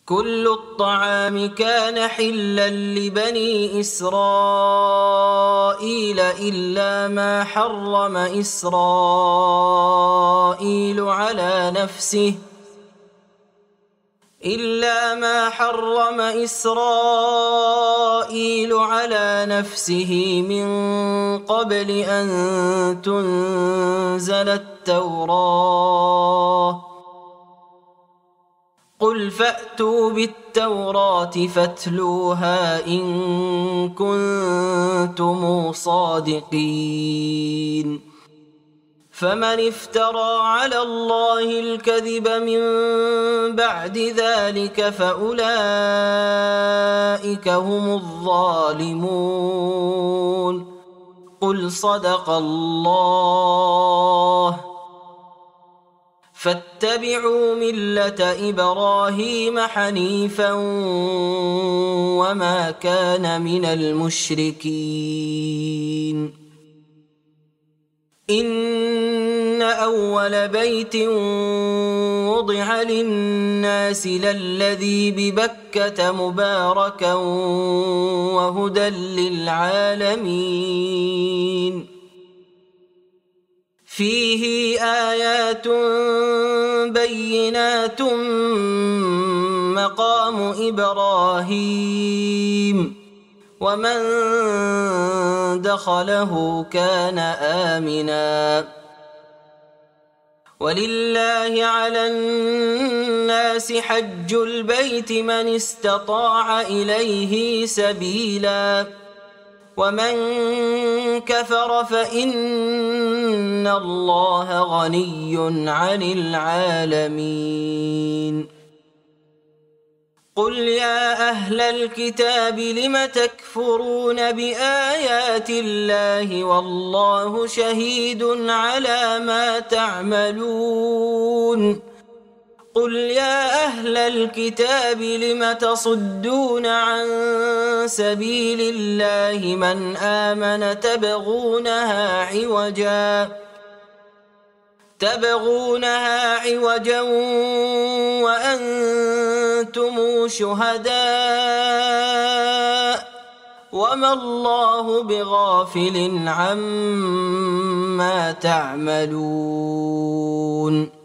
كل الطعام كان حلا لبني إسرائيل إلا ما حرم إسرائيل على نفسه من قبل أن تنزل التوراة. قل فأتوا بالتوراة فاتلوها إن كنتم صادقين. فمن افترى على الله الكذب من بعد ذلك فأولئك هم الظالمون. قل صدق الله. فاتبعوا ملة إبراهيم حنيفا وما كان من المشركين. إن أول بيت وضع للناس للذي ببكة مباركا وهدى للعالمين. فيه آيات بينات مقام إبراهيم ومن دخله كان آمنا. ولله على الناس حج البيت من استطاع إليه سبيلا ومن كفر فإن الله غني عن العالمين. قل يا أهل الكتاب لم تكفرون بآيات الله والله شهيد على ما تعملون. قل يا أهل الكتاب لم تصدون عن سبيل الله من آمن تبغونها عوجا وأنتم شهداء وما الله بغافل عما تعملون.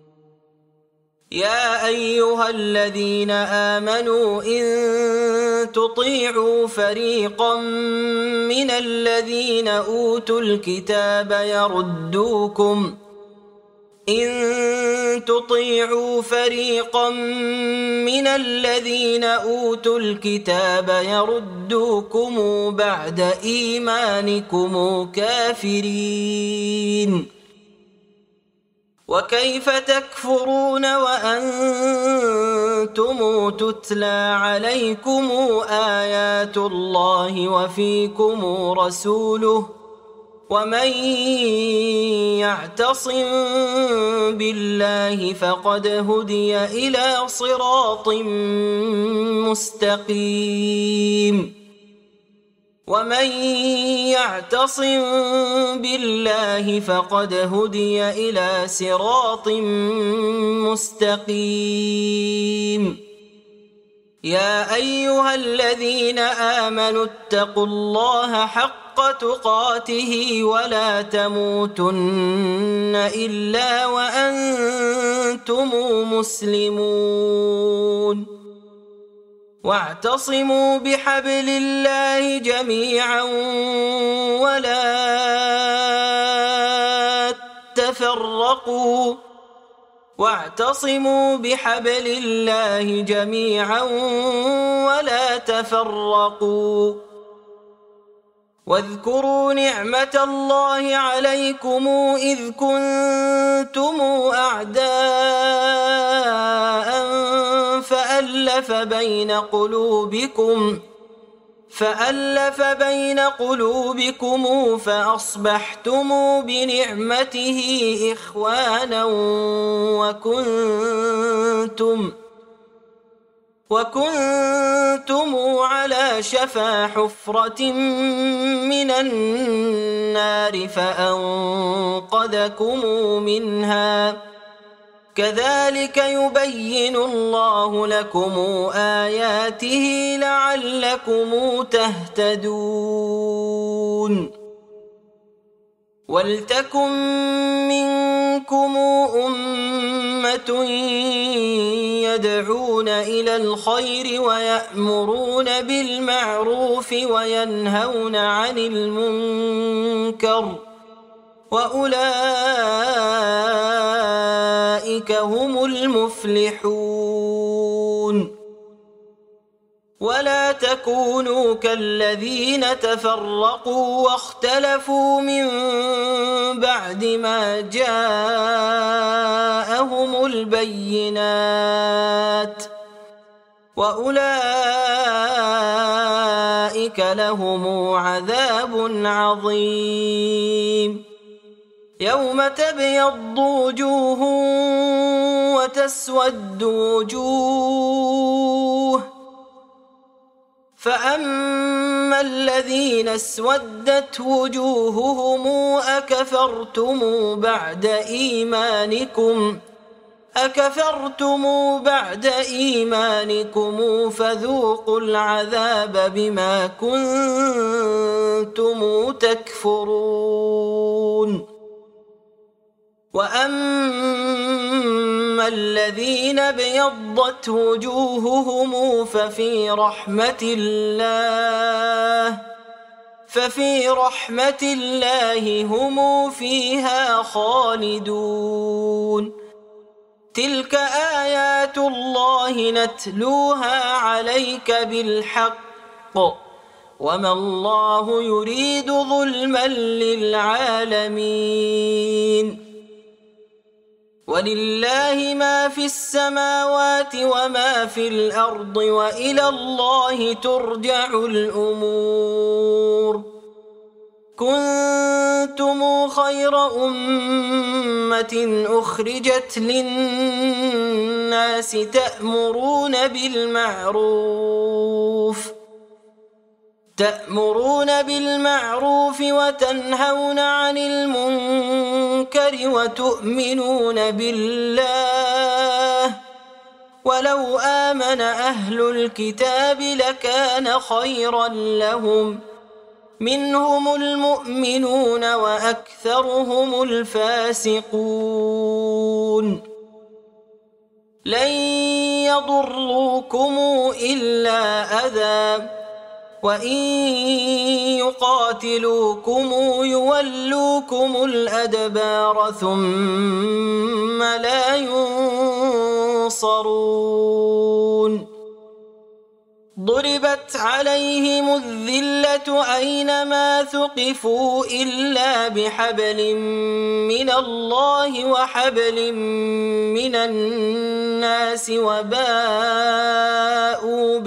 يا أيها الذين آمنوا إن تطيعوا فريقا من الذين أوتوا الكتاب يردوكم بعد إيمانكم كافرين. وكيف تكفرون وأنتم تتلى عليكم آيات الله وفيكم رسوله ومن يعتصم بالله فقد هدي إلى صراط مستقيم. يا أيها الذين آمنوا اتقوا الله حق تقاته ولا تموتن إلا وأنتم مسلمون. واعتصموا بحبل الله جميعا ولا تفرقوا. واذكروا نعمة الله عليكم إذ كنتم أعداء فألف بين قلوبكم فأصبحتم بنعمته إخوانا وكنتم على شفا حفرة من النار فأنقذكم منها كذلك يبين الله لكم آياته لعلكم تهتدون ولتكن منكم أمة يدعون إلى الخير ويأمرون بالمعروف وينهون عن المنكر وأولئك هم المفلحون ولا تكونوا كالذين تفرقوا واختلفوا من بعد ما جاءهم البينات وأولئك لهم عذاب عظيم يوم تبيض وجوه وتسود وجوه فأما الذين اسودت وجوههم أكفرتم بعد إيمانكم فذوقوا العذاب بما كنتم تكفرون وأما الذين ابيضت وجوههم ففي رحمة الله هم فيها خالدون تلك آيات الله نتلوها عليك بالحق وما الله يريد ظلما للعالمين ولله ما في السماوات وما في الأرض وإلى الله ترجع الأمور كنتم خير أمة أخرجت للناس تأمرون بالمعروف وتنهون عن المنكر وتؤمنون بالله ولو آمن أهل الكتاب لكان خيرا لهم منهم المؤمنون وأكثرهم الفاسقون لن يضروكم إلا أذى وإن يقاتلوكم يولوكم الأدبار ثم لا ينصرون ضربت عليهم الذلة أينما ثقفوا إلا بحبل من الله وحبل من الناس وباءوا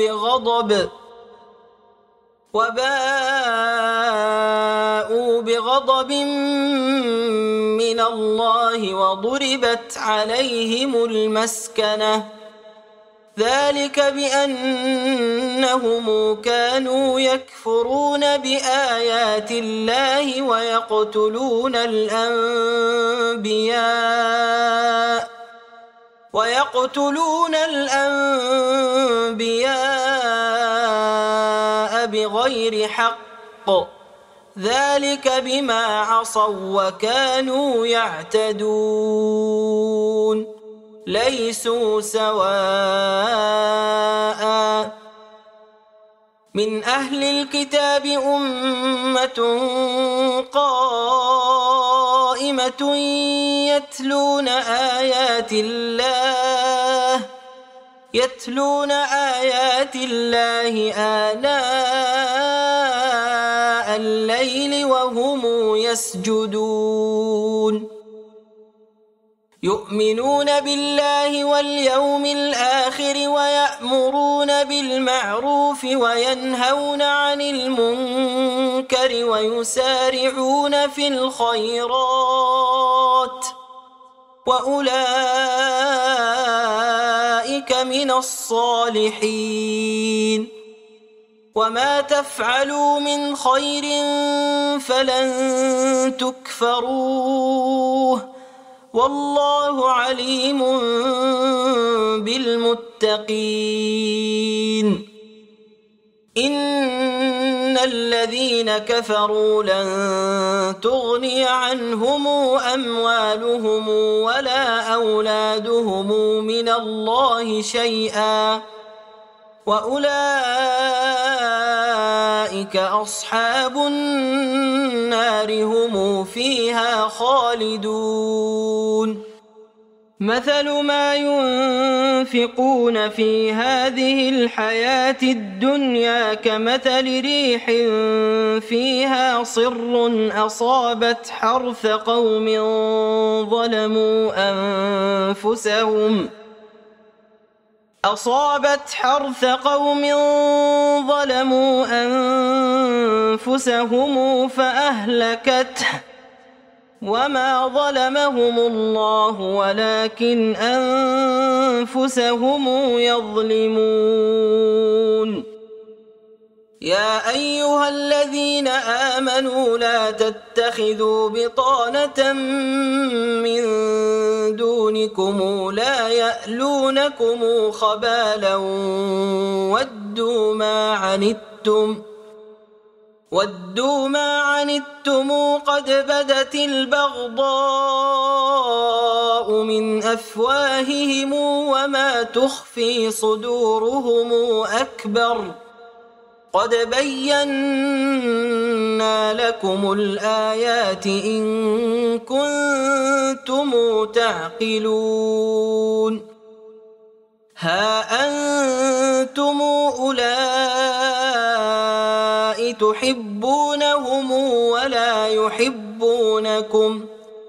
بغضب من الله وضربت عليهم المسكنة ذلك بأنهم كانوا يكفرون بآيات الله ويقتلون الأنبياء بغير حق ذلك بما عصوا وكانوا يعتدون ليسوا سواء من أهل الكتاب أمة قائمة يتلون آيات الله آناء الليل وهم يسجدون يؤمنون بالله واليوم الآخر ويأمرون بالمعروف وينهون عن المنكر ويسارعون في الخيرات وأولئك من الصالحين وما تفعلوا من خير فلن تكفروه والله عليم للمتقين إن الذين كفروا لن تغني عنهم أموالهم ولا أولادهم من الله شيئا وأولئك أصحاب النار هم فيها خالدون مثل ما ينفقون في هذه الحياة الدنيا كمثل ريح فيها صر أصابت حرث قوم ظلموا أنفسهم فأهلكته وما ظلمهم الله ولكن أنفسهم يظلمون يا أيها الذين آمنوا لا تتخذوا بطانة من دونكم لا يألونكم خبالا ودوا ما عنتم قد بدت البغضاء من أفواههم وما تخفي صدورهم أكبر قد بينا لكم الآيات إن كنتم تعقلون ها أنتم أولئك تحبونهم ولا يحبونكم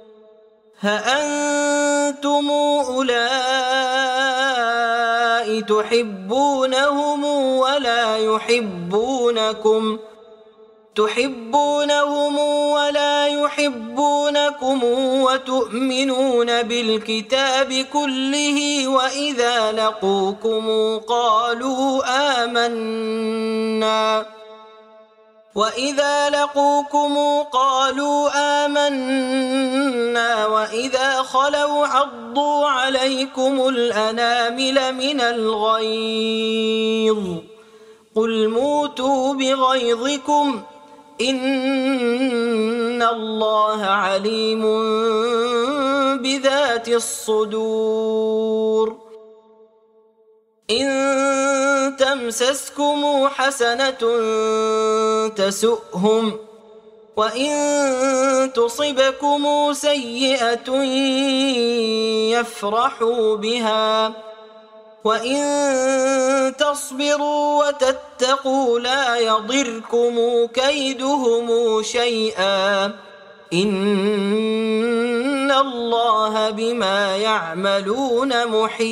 وتؤمنون بالكتاب كله وإذا لقوكم قالوا آمنا وإذا خلوا عضوا عليكم الأنامل من الغيظ قل موتوا بغيظكم إن الله عليم بذات الصدور إن تمسسكم حسنة تسؤهم وإن تصبكم سيئة يفرحوا بها وإن تصبروا وتتقوا لا يضركم كيدهم شيئا إن الله بما يعملون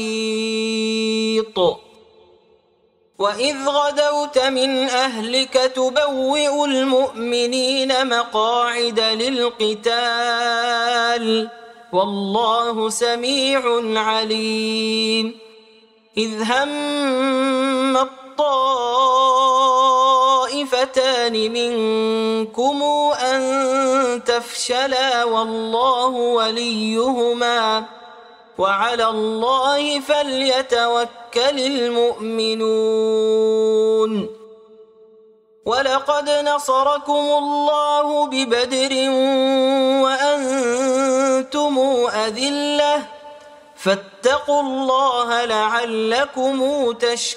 محيط وإذ غدوت من أهلك تبوئ المؤمنين مقاعد للقتال والله سميع عليم إذ هم الطائفتان منكم أن تفشلا والله وليهما وعلى الله فليتوكل المؤمنون ولقد نصركم الله ببدر وأنتم أذلة فاتقوا الله لعلكم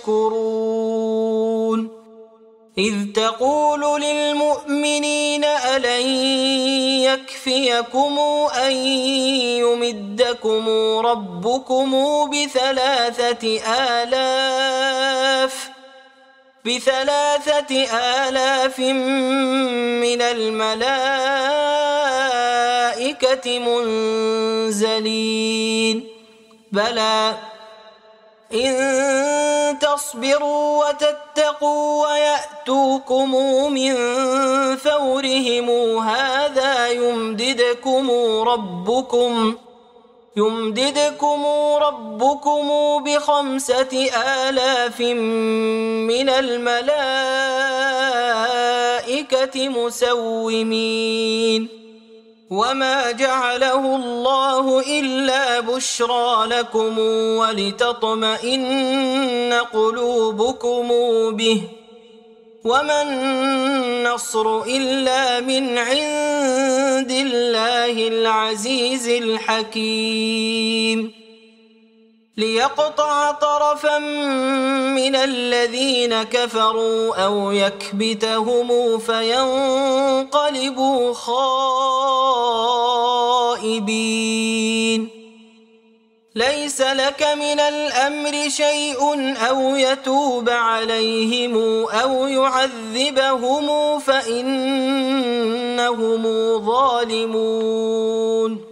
تشكرون إذ تقول للمؤمنين ألن يكفيكم أن يمدكم ربكم ب3,000 من الملائكة منزلين بلى إن تصبروا وتتقوا ويأتوكم من فورهم هذا يمددكم ربكم ب5,000 من الملائكة مسومين وما جعله الله إلا بشرى لكم ولتطمئن قلوبكم به وما النصر إلا من عند الله العزيز الحكيم ليقطع طرفا من الذين كفروا أو يكبتهم فينقلبوا خائبين ليس لك من الأمر شيء أو يتوب عليهم أو يعذبهم فإنهم ظالمون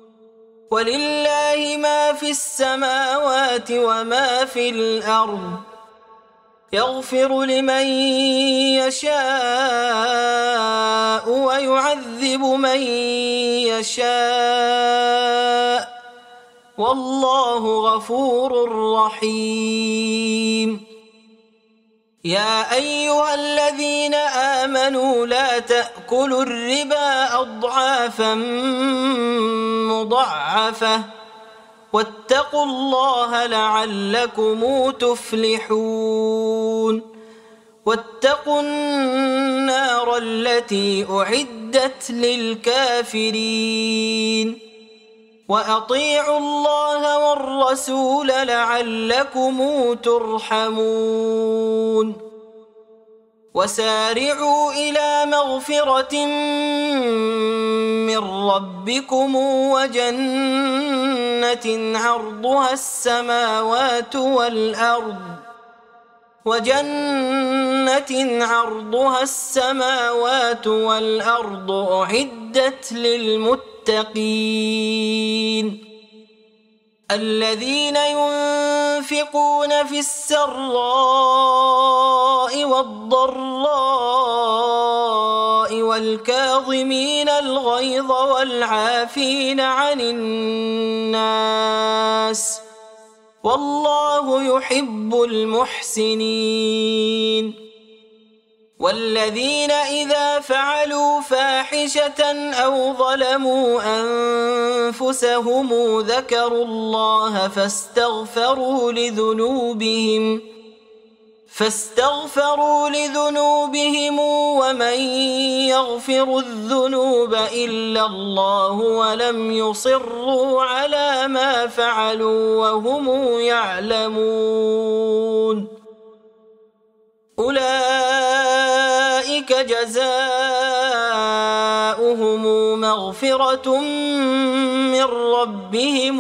ولله ما في السماوات وما في الأرض يغفر لمن يشاء ويعذب من يشاء والله غفور رحيم يا أيها الذين آمنوا لا تأكلوا الربا أضعافا مضاعفة واتقوا الله لعلكم تفلحون واتقوا النار التي أعدت للكافرين وأطيعوا الله والرسول لعلكم ترحمون وسارعوا إلى مغفرة من ربكم وجنة عرضها السماوات والأرض أعدت للمتقين الذين ينفقون في السراء والضراء والكاظمين الغيظ والعافين عن الناس والله يحب المحسنين والذين إذا فعلوا فاحشة أو ظلموا أنفسهم ذكروا الله فاستغفروا لذنوبهم ومن يغفر الذنوب إلا الله ولم يصروا على ما فعلوا وهم يعلمون أولئك جزاؤهم مغفرة من ربهم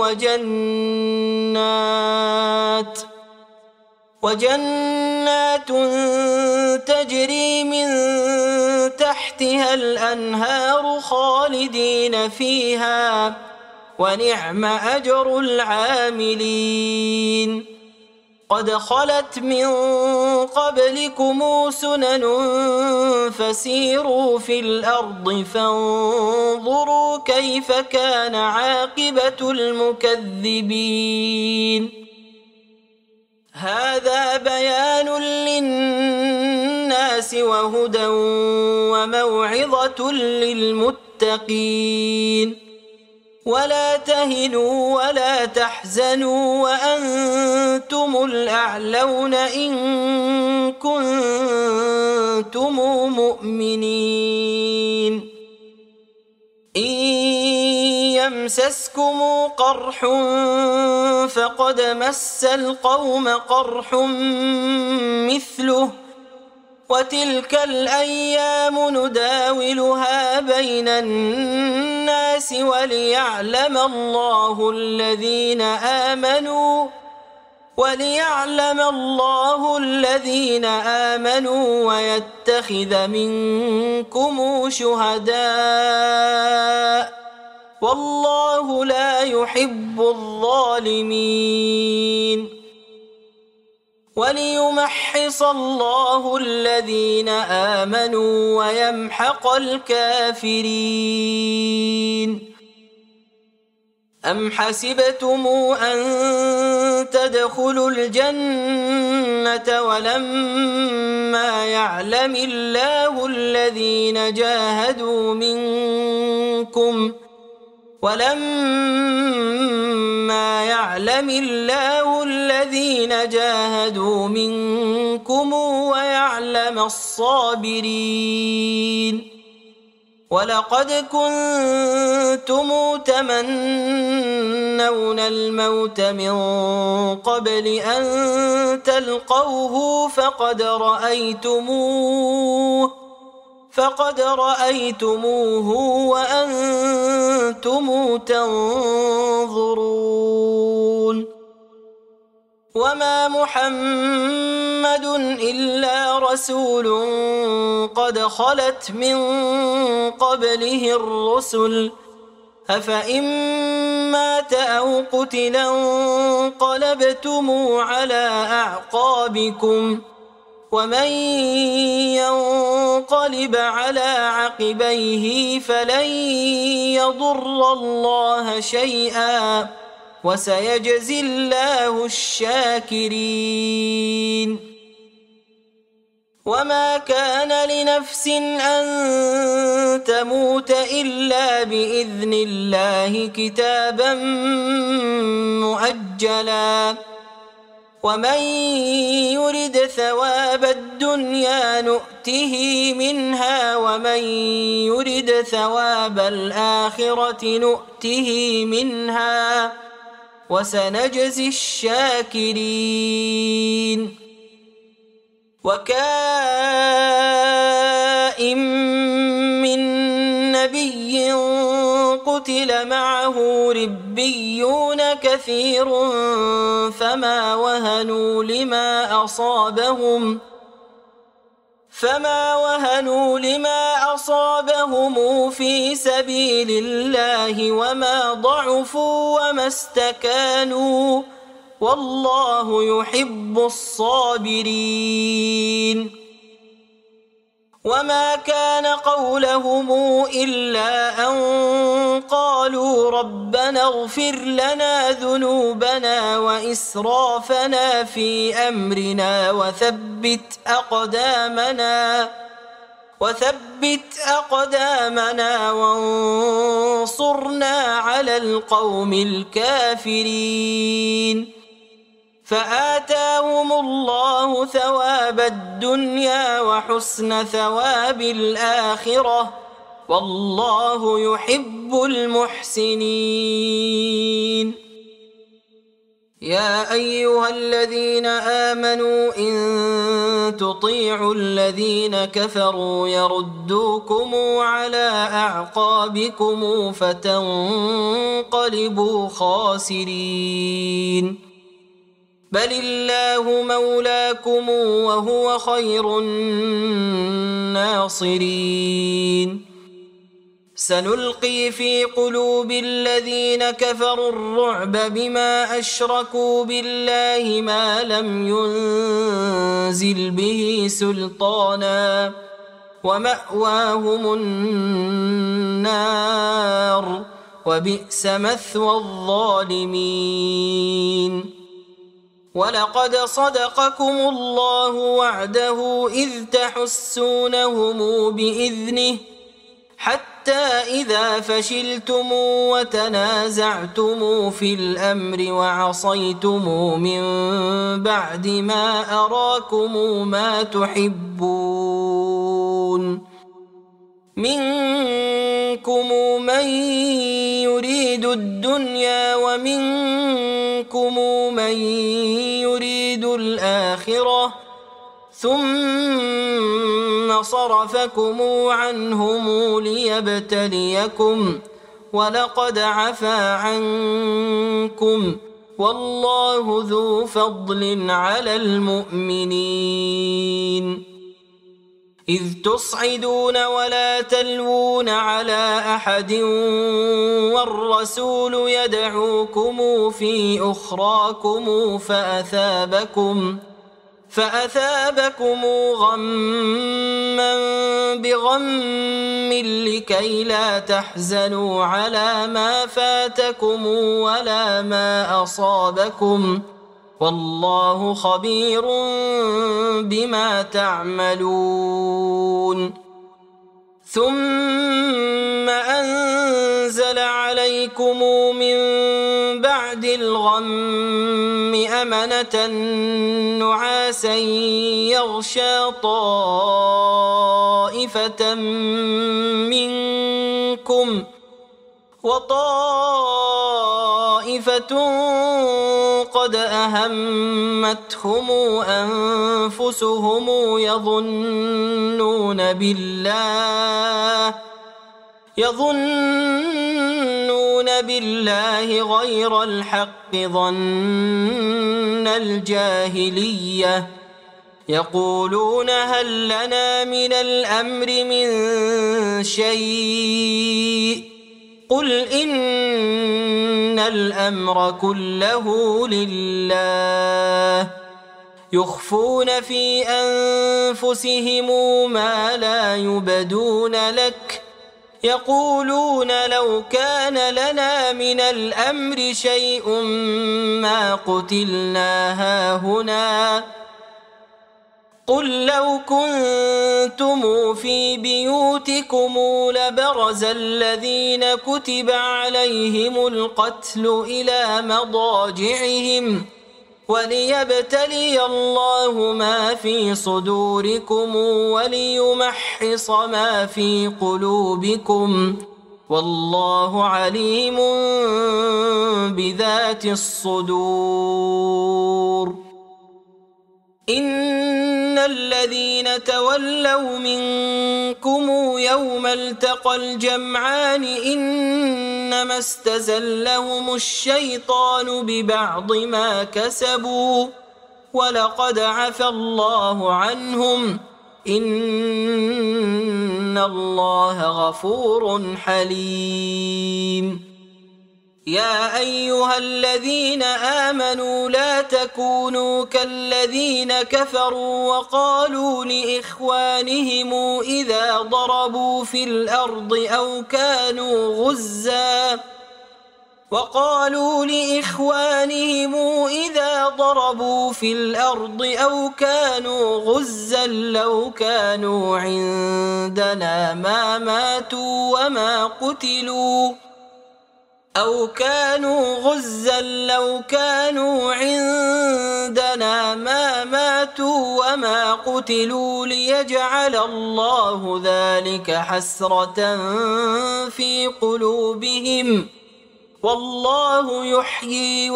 وجنات تجري من تحتها الأنهار خالدين فيها ونعم أجر العاملين قد خلت من قبلكم سنن فسيروا في الأرض فانظروا كيف كان عاقبة المكذبين هذا بيان للناس وهدى وموعظة للمتقين ولا تهنوا ولا تحزنوا وأنتم الأعلون إن كنتم مؤمنين إن يمسسكم قرح فقد مس القوم قرح مثله وتلك الأيام نداولها بين الناس وليعلم الله الذين آمنوا ويتخذ منكم شهداء والله لا يحب الظالمين وليمحص الله الذين آمنوا ويمحق الكافرين أم حسبتم أن تدخلوا الجنة ولما يعلم الله الذين جاهدوا منكم منكم ولما يعلم الله الذين جاهدوا منكم ويعلم الصابرين ولقد كنتم تمنون الموت من قبل أن تلقوه فقد رأيتموه وأنتم تنظرون وما محمد إلا رسول قد خلت من قبله الرسل أفإن مات أو قتلا انقلبتم على أعقابكم ومن ينقلب على عقبيه فلن يضر الله شيئا وسيجزي الله الشاكرين وما كان لنفس أن تموت إلا بإذن الله كتابا مؤجلا ومن يرد ثواب الدنيا نؤته منها ومن يرد ثواب الآخرة نؤته منها وسنجزي الشاكرين وكائن من نبي قتل معه ربيون كثير فما وهنوا لما أصابهم في سبيل الله وما ضعفوا وما استكانوا والله يحب الصابرين وما كان قولهم إلا أن قالوا ربنا اغفر لنا ذنوبنا وإسرافنا في أمرنا وثبت أقدامنا وانصرنا على القوم الكافرين فآتاهم الله ثواب الدنيا وحسن ثواب الآخرة والله يحب المحسنين يا أيها الذين آمنوا إن تطيعوا الذين كفروا يردوكم على أعقابكم فتنقلبوا خاسرين بل الله مولاكم وهو خير الناصرين سنلقي في قلوب الذين كفروا الرعب بما أشركوا بالله ما لم ينزل به سلطانا ومأواهم النار وبئس مثوى الظالمين ولقد صدقكم الله وعده إذ تحسونهم بإذنه حتى إذا فشلتم وتنازعتم في الأمر وعصيتم من بعد ما أراكم ما تحبون منكم من يريد الدنيا ومنكم من يريد الآخرة ثم صرفكم عنهم ليبتليكم ولقد عفا عنكم والله ذو فضل على المؤمنين إذ تصعدون ولا تلوون على أحد والرسول يدعوكم في أخراكم فأثابكم غما بغم لكي لا تحزنوا على ما فاتكم ولا ما أصابكم والله خبير بما تعملون ثم أنزل عليكم من بعد الغم أمنة نعاسا يغشى طائفة منكم وطائفة قد أهمتهم أنفسهم يظنون بالله غير الحق ظن الجاهلية يقولون هل لنا من الأمر من شيء قل إن الأمر كله لله يخفون في أنفسهم ما لا يبدون لك يقولون لو كان لنا من الأمر شيء ما قتلنا هاهنا قل لو كنتم في بيوتكم لبرز الذين كتب عليهم القتل إلى مضاجعهم وليبتلي الله ما في صدوركم وليمحص ما في قلوبكم والله عليم بذات الصدور إن الذين تولوا منكم يوم التقى الجمعان إنما استزلهم الشيطان ببعض ما كسبوا ولقد عفى الله عنهم إن الله غفور حليم يا أيها الذين آمنوا لا تكونوا كالذين كفروا وقالوا لإخوانهم إذا ضربوا في الأرض أو كانوا غزا لو كانوا عندنا ما ماتوا وما قتلوا ليجعل الله ذلك حسرة في قلوبهم والله يحيي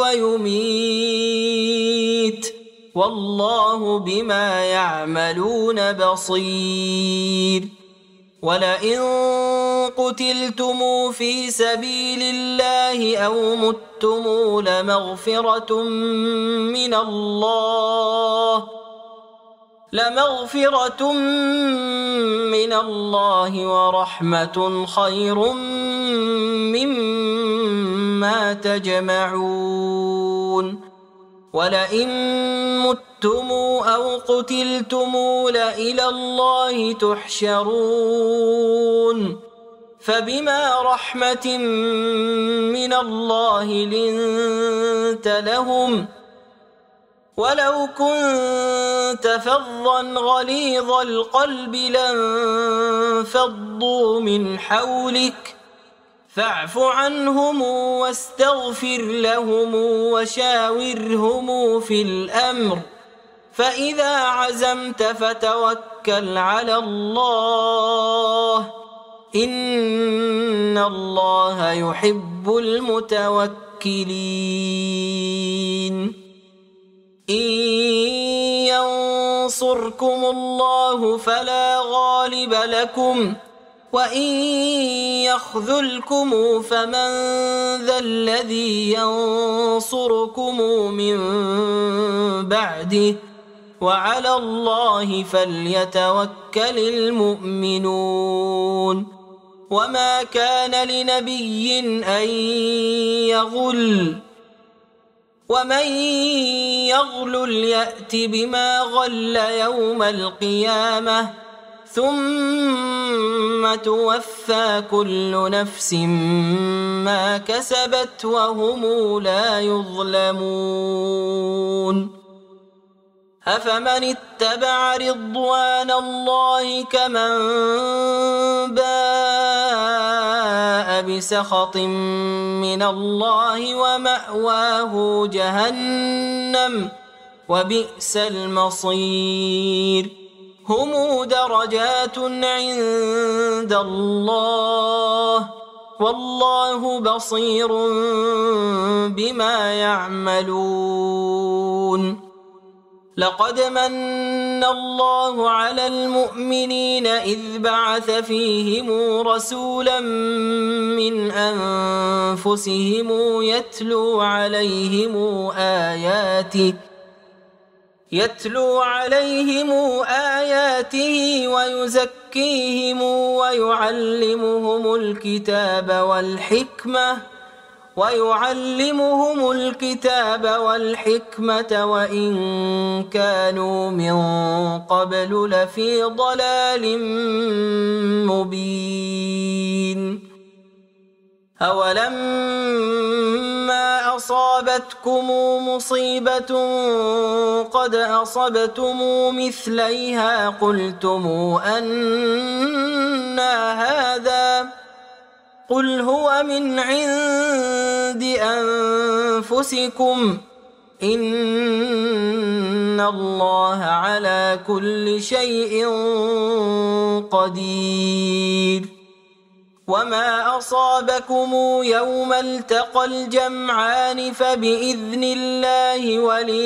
ويميت والله بما يعملون بصير ولئن قتلتم في سبيل الله أو متم لمغفرة من الله ورحمة خير مما تجمعون ولئن متم أو قتلتم لإلى الله تحشرون فبما رحمة من الله لنت لهم ولو كنت فظا غليظ القلب لانفضوا من حولك فاعف عنهم واستغفر لهم وشاورهم في الأمر فإذا عزمت فتوكل على الله إن الله يحب المتوكلين إن ينصركم الله فلا غالب لكم وإن يخذلكم فمن ذا الذي ينصركم من بعده وعلى الله فليتوكل المؤمنون وما كان لنبي أن يغل ومن يغلل يأت بما غل يوم القيامة ثم توفى كل نفس ما كسبت وهم لا يظلمون أفمن اتبع رضوان الله كمن باء بسخط من الله ومأواه جهنم وبئس المصير هم درجات عند الله والله بصير بما يعملون لقد من الله على المؤمنين إذ بعث فيهم رسولا من أنفسهم يتلو عليهم آياته ويزكيهم ويعلمهم الكتاب والحكمة وإن كانوا من قبل لفي ضلال مبين أولما أصابتكم مصيبة قد أصبتم مثليها قلتم أنى هذا قل هو من عند أنفسكم إن الله على كل شيء قدير وما أصابكم يوم التقى الجمعان فبإذن الله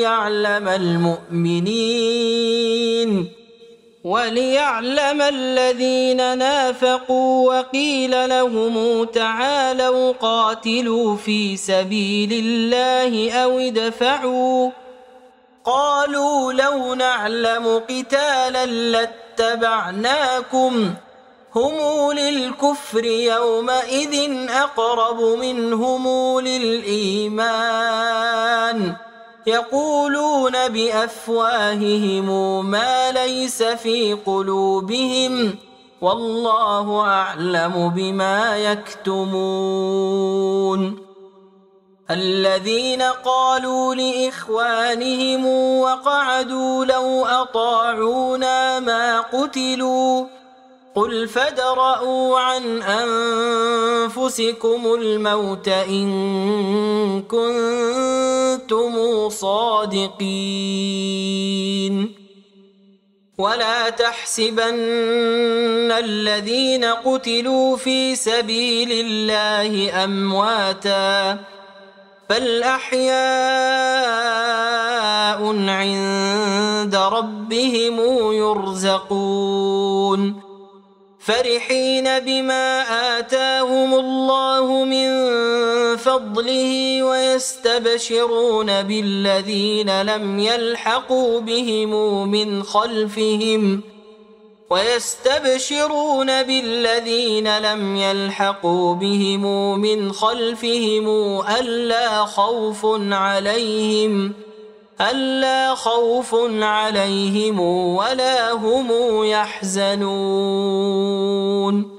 وليعلم الذين نافقوا وقيل لهم تعالوا قاتلوا في سبيل الله أو ادفعوا قالوا لو نعلم قتالا لاتبعناكم هم للكفر يومئذ أقرب منهم للإيمان يقولون بأفواههم ما ليس في قلوبهم والله أعلم بما يكتمون الذين قالوا لإخوانهم وقعدوا لو أطاعونا ما قتلوا قل فادرءوا عن أنفسكم الموت إن كنتم صادقين ولا تحسبن الذين قتلوا في سبيل الله أمواتا بل أحياء عند ربهم يرزقون فرحين بما آتاهم الله من فضله ويستبشرون بالذين لم يلحقوا بهم من خلفهم ألا خوف عليهم ولا هم يحزنون